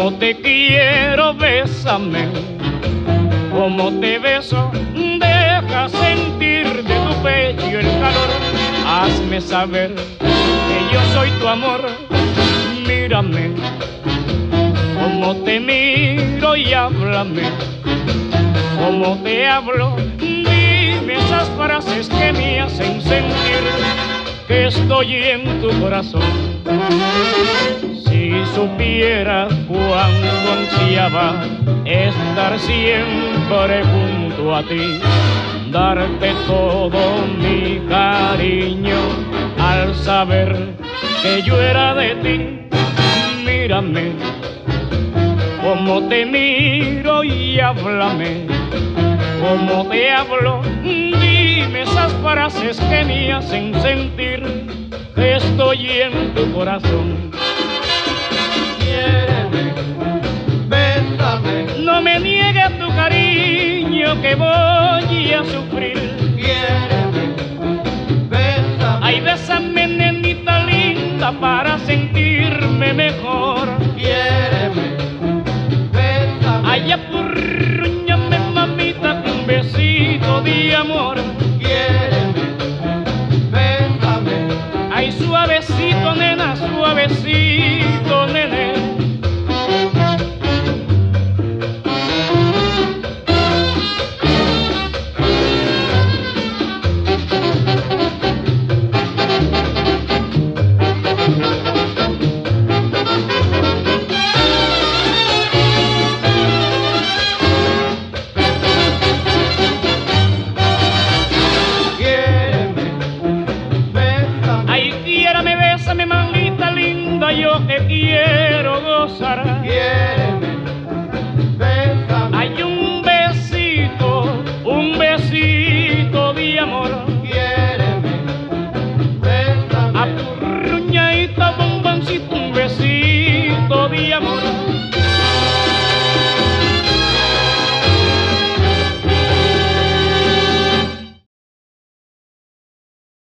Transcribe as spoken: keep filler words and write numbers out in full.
Como te quiero, bésame, como te beso, deja sentir de tu pecho el calor. Hazme saber que yo soy tu amor, mírame, como te miro y háblame, como te hablo, dime esas frases que me hacen sentir que estoy en tu corazón. Si supieras cuánto ansiaba estar siempre junto a ti, darte todo mi cariño al saber que yo era de ti. Mírame, como te miro y háblame, como te hablo, dime esas frases que me hacen sentir que estoy en tu corazón. Quiéreme, bésame, no me niegues tu cariño que voy a sufrir. Quiéreme, bésame, Ay, bésame, nenita linda, para sentirme mejor. Quiéreme, bésame, Ay, apurrúñame, mamita, con un besito de amor. Quiéreme, bésame, Ay, suavecito, nena, suavecito.